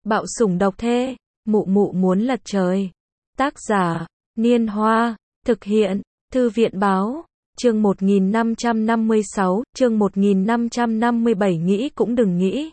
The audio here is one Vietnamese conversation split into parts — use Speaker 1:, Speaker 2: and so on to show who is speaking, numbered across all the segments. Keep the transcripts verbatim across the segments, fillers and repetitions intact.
Speaker 1: Bạo sủng độc thê, mụ mụ muốn lật trời. Tác giả, Niên Hoa, thực hiện, Thư viện Báo, chương một nghìn năm trăm năm mươi sáu, chương một nghìn năm trăm năm mươi bảy nghĩ cũng đừng nghĩ.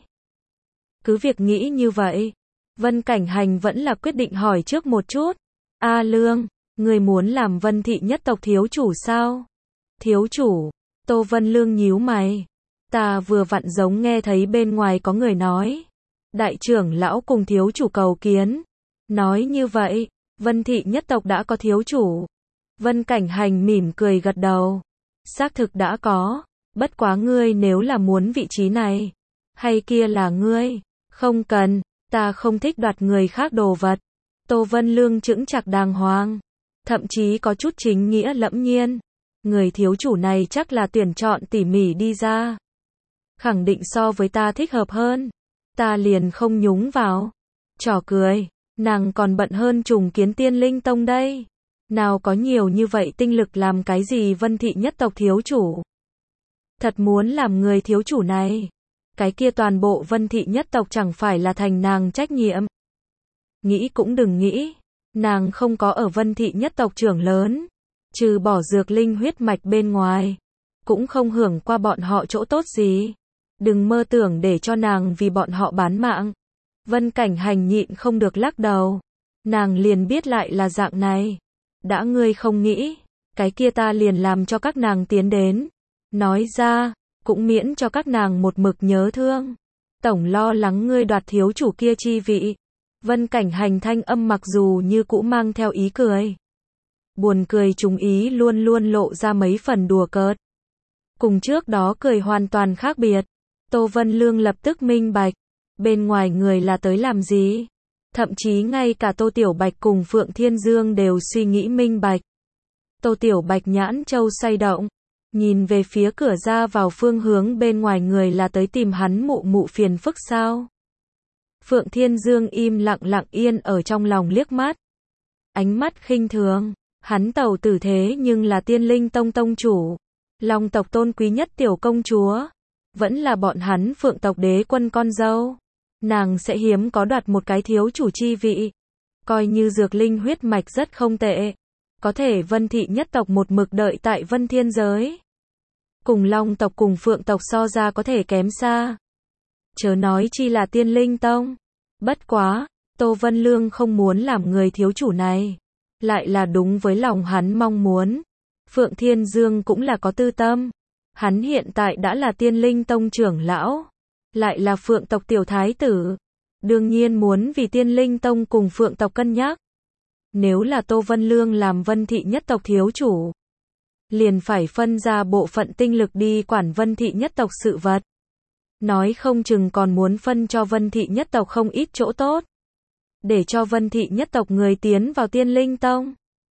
Speaker 1: Cứ việc nghĩ như vậy, Vân Cảnh Hành vẫn là quyết định hỏi trước một chút. A Lương, người muốn làm Vân thị nhất tộc thiếu chủ sao? Thiếu chủ, Tô Vân Lương nhíu mày. Ta vừa vặn giống nghe thấy bên ngoài có người nói. Đại trưởng lão cùng thiếu chủ cầu kiến. Nói như vậy, Vân thị nhất tộc đã có thiếu chủ. Vân Cảnh Hành mỉm cười gật đầu. Xác thực đã có, bất quá ngươi nếu là muốn vị trí này, hay kia là ngươi, không cần, ta không thích đoạt người khác đồ vật. Tô Vân Lương chững chạc đàng hoàng, thậm chí có chút chính nghĩa lẫm nhiên. Người thiếu chủ này chắc là tuyển chọn tỉ mỉ đi ra. Khẳng định so với ta thích hợp hơn. Ta liền không nhúng vào. Trò cười, nàng còn bận hơn trùng kiến Tiên Linh Tông đây. Nào có nhiều như vậy tinh lực làm cái gì Vân thị nhất tộc thiếu chủ. Thật muốn làm người thiếu chủ này, cái kia toàn bộ Vân thị nhất tộc chẳng phải là thành nàng trách nhiệm. Nghĩ cũng đừng nghĩ, nàng không có ở Vân thị nhất tộc trưởng lớn, trừ bỏ dược linh huyết mạch bên ngoài, cũng không hưởng qua bọn họ chỗ tốt gì. Đừng mơ tưởng để cho nàng vì bọn họ bán mạng. Vân Cảnh Hành nhịn không được lắc đầu. Nàng liền biết lại là dạng này. Đã ngươi không nghĩ, cái kia ta liền làm cho các nàng tiến đến. Nói ra, cũng miễn cho các nàng một mực nhớ thương. Tổng lo lắng ngươi đoạt thiếu chủ kia chi vị. Vân Cảnh Hành thanh âm mặc dù như cũ mang theo ý cười. Buồn cười trùng ý luôn luôn lộ ra mấy phần đùa cợt. Cùng trước đó cười hoàn toàn khác biệt. Tô Vân Lương lập tức minh bạch. Bên ngoài người là tới làm gì? Thậm chí ngay cả Tô Tiểu Bạch cùng Phượng Thiên Dương đều suy nghĩ minh bạch. Tô Tiểu Bạch nhãn châu xoay động, nhìn về phía cửa ra vào phương hướng bên ngoài người là tới tìm hắn mụ mụ phiền phức sao? Phượng Thiên Dương im lặng lặng yên ở trong lòng liếc mắt. Ánh mắt khinh thường, hắn tẩu tử thế nhưng là Tiên Linh Tông tông chủ, Long tộc tôn quý nhất tiểu công chúa, vẫn là bọn hắn Phượng tộc đế quân con dâu. Nàng sẽ hiếm có đoạt một cái thiếu chủ chi vị. Coi như dược linh huyết mạch rất không tệ. Có thể Vân thị nhất tộc một mực đợi tại Vân Thiên giới. Cùng Long tộc cùng Phượng tộc so ra có thể kém xa. Chớ nói chi là Tiên Linh Tông. Bất quá, Tô Vân Lương không muốn làm người thiếu chủ này. Lại là đúng với lòng hắn mong muốn. Phượng Thiên Dương cũng là có tư tâm. Hắn hiện tại đã là Tiên Linh Tông trưởng lão. Lại là Phượng tộc tiểu thái tử. Đương nhiên muốn vì Tiên Linh Tông cùng Phượng tộc cân nhắc. Nếu là Tô Vân Lương làm Vân thị nhất tộc thiếu chủ, liền phải phân ra bộ phận tinh lực đi quản Vân thị nhất tộc sự vật. Nói không chừng còn muốn phân cho Vân thị nhất tộc không ít chỗ tốt. Để cho Vân thị nhất tộc người tiến vào Tiên Linh Tông.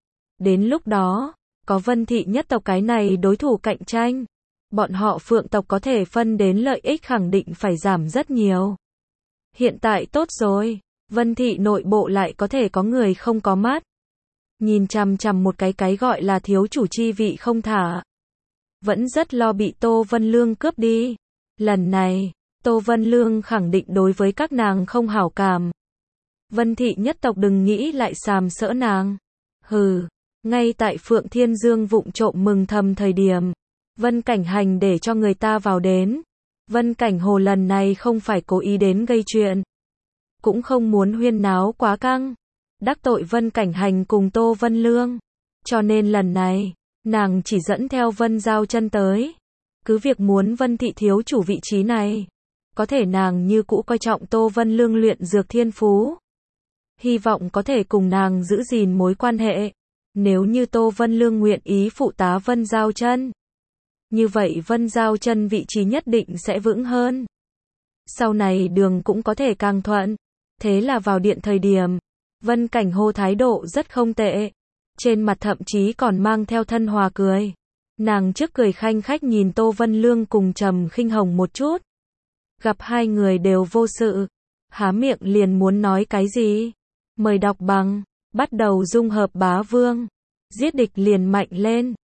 Speaker 1: Đến lúc đó, có Vân thị nhất tộc cái này đối thủ cạnh tranh. Bọn họ Phượng tộc có thể phân đến lợi ích khẳng định phải giảm rất nhiều. Hiện tại tốt rồi, Vân thị nội bộ lại có thể có người không có mắt. Nhìn chằm chằm một cái cái gọi là thiếu chủ chi vị không thả. Vẫn rất lo bị Tô Vân Lương cướp đi. Lần này, Tô Vân Lương khẳng định đối với các nàng không hảo cảm. Vân thị nhất tộc đừng nghĩ lại sàm sỡ nàng. Hừ, ngay tại Phượng Thiên Dương vụng trộm mừng thầm thời điểm. Vân Cảnh Hành để cho người ta vào đến. Vân Cảnh Hồ lần này không phải cố ý đến gây chuyện. Cũng không muốn huyên náo quá căng. Đắc tội Vân Cảnh Hành cùng Tô Vân Lương. Cho nên lần này, nàng chỉ dẫn theo Vân Giao Chân tới. Cứ việc muốn Vân thị thiếu chủ vị trí này. Có thể nàng như cũ coi trọng Tô Vân Lương luyện dược thiên phú. Hy vọng có thể cùng nàng giữ gìn mối quan hệ. Nếu như Tô Vân Lương nguyện ý phụ tá Vân Giao Chân, như vậy Vân Giao Chân vị trí nhất định sẽ vững hơn. Sau này đường cũng có thể càng thuận. Thế là vào điện thời điểm, Vân Cảnh Hồ thái độ rất không tệ. Trên mặt thậm chí còn mang theo thân hòa cười. Nàng trước cười khanh khách nhìn Tô Vân Lương cùng Trầm Khinh Hồng một chút. Gặp hai người đều vô sự. Há miệng liền muốn nói cái gì. Mời đọc bằng. Bắt đầu dung hợp bá vương. Giết địch liền mạnh lên.